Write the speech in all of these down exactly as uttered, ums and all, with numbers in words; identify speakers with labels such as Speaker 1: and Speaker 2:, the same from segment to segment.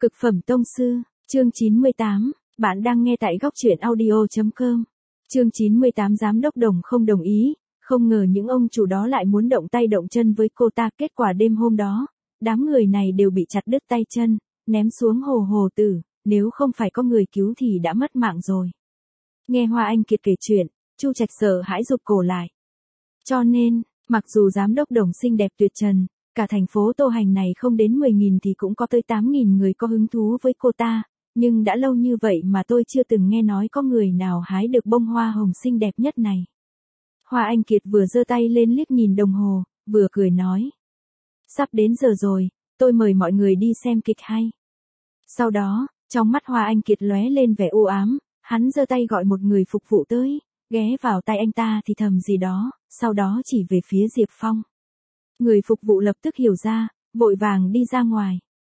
Speaker 1: Cực phẩm tông sư, chương chín mươi tám, bạn đang nghe tại góc truyện audio chấm com. Chương chín mươi tám Giám đốc Đồng không đồng ý, không ngờ những ông chủ đó lại muốn động tay động chân với cô ta. Kết quả đêm hôm đó, đám người này đều bị chặt đứt tay chân, ném xuống hồ hồ tử, nếu không phải có người cứu thì đã mất mạng rồi. Nghe Hoa Anh Kiệt kể chuyện, Chu Trạch sợ hãi rụt cổ lại. Cho nên, mặc dù Giám đốc Đồng xinh đẹp tuyệt trần, cả thành phố Tô Hành này không đến mười nghìn thì cũng có tới tám nghìn người có hứng thú với cô ta, nhưng đã lâu như vậy mà tôi chưa từng nghe nói có người nào hái được bông hoa hồng xinh đẹp nhất này. Hoa Anh Kiệt vừa giơ tay lên liếc nhìn đồng hồ, vừa cười nói. Sắp đến giờ rồi, tôi mời mọi người đi xem kịch hay. Sau đó, trong mắt Hoa Anh Kiệt lóe lên vẻ u ám, hắn giơ tay gọi một người phục vụ tới, ghé vào tay anh ta thì thầm gì đó, sau đó chỉ về phía Diệp Phong. Người phục vụ lập tức hiểu ra, vội vàng đi ra ngoài.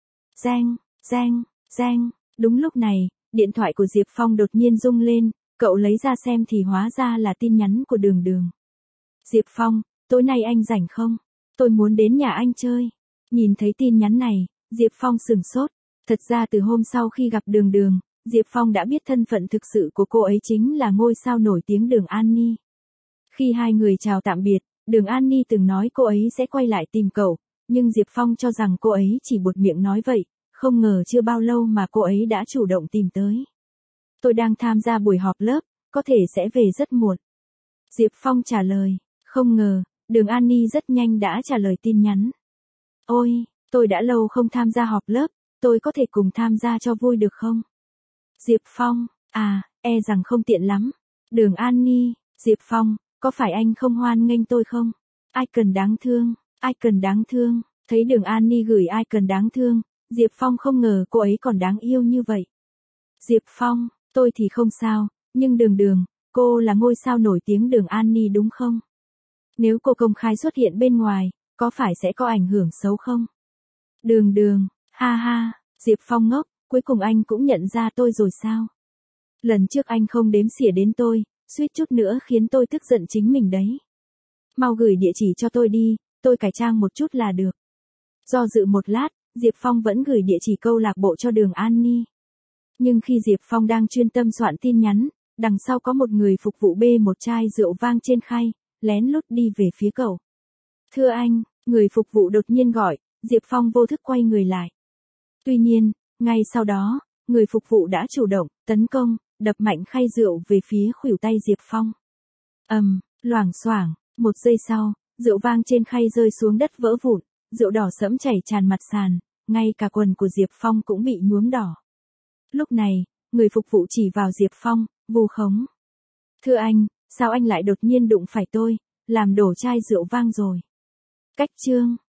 Speaker 1: Reng, reng, reng, đúng lúc này, điện thoại của Diệp Phong đột nhiên rung lên, cậu lấy ra xem thì hóa ra là tin nhắn của Đường Đường. Diệp Phong, tối nay anh rảnh không? Tôi muốn đến nhà anh chơi. Nhìn thấy tin nhắn này, Diệp Phong sửng sốt. Thật ra từ hôm sau khi gặp Đường Đường, Diệp Phong đã biết thân phận thực sự của cô ấy chính là ngôi sao nổi tiếng Đường An Ni. Khi hai người chào tạm biệt, Đường An Ni từng nói cô ấy sẽ quay lại tìm cậu, nhưng Diệp Phong cho rằng cô ấy chỉ buột miệng nói vậy, không ngờ chưa bao lâu mà cô ấy đã chủ động tìm tới. Tôi đang tham gia buổi họp lớp, có thể sẽ về rất muộn. Diệp Phong trả lời, không ngờ, Đường An Ni rất nhanh đã trả lời tin nhắn. Ôi, tôi đã lâu không tham gia họp lớp, tôi có thể cùng tham gia cho vui được không? Diệp Phong, à, e rằng không tiện lắm. Đường An Ni, Diệp Phong, có phải anh không hoan nghênh tôi không? Ai cần đáng thương, ai cần đáng thương, thấy Đường An Ni gửi ai cần đáng thương, Diệp Phong không ngờ cô ấy còn đáng yêu như vậy. Diệp Phong, tôi thì không sao, nhưng Đường Đường, cô là ngôi sao nổi tiếng Đường An Ni đúng không? Nếu cô công khai xuất hiện bên ngoài, có phải sẽ có ảnh hưởng xấu không? Đường Đường, ha ha, Diệp Phong ngốc, cuối cùng anh cũng nhận ra tôi rồi sao? Lần trước anh không đếm xỉa đến tôi, suýt chút nữa khiến tôi tức giận chính mình đấy. Mau gửi địa chỉ cho tôi đi, tôi cải trang một chút là được. Do dự một lát, Diệp Phong vẫn gửi địa chỉ câu lạc bộ cho Đường An Ni. Nhưng khi Diệp Phong đang chuyên tâm soạn tin nhắn, đằng sau có một người phục vụ bê một chai rượu vang trên khay, lén lút đi về phía cậu. Thưa anh, người phục vụ đột nhiên gọi, Diệp Phong vô thức quay người lại. Tuy nhiên, ngay sau đó, người phục vụ đã chủ động, tấn công, đập mạnh khay rượu về phía khuỷu tay Diệp Phong. Ầm, um, loảng xoảng, một giây sau, rượu vang trên khay rơi xuống đất vỡ vụn, rượu đỏ sẫm chảy tràn mặt sàn, ngay cả quần của Diệp Phong cũng bị nhuốm đỏ. Lúc này, người phục vụ chỉ vào Diệp Phong, vu khống. Thưa anh, sao anh lại đột nhiên đụng phải tôi, làm đổ chai rượu vang rồi. Cách chương,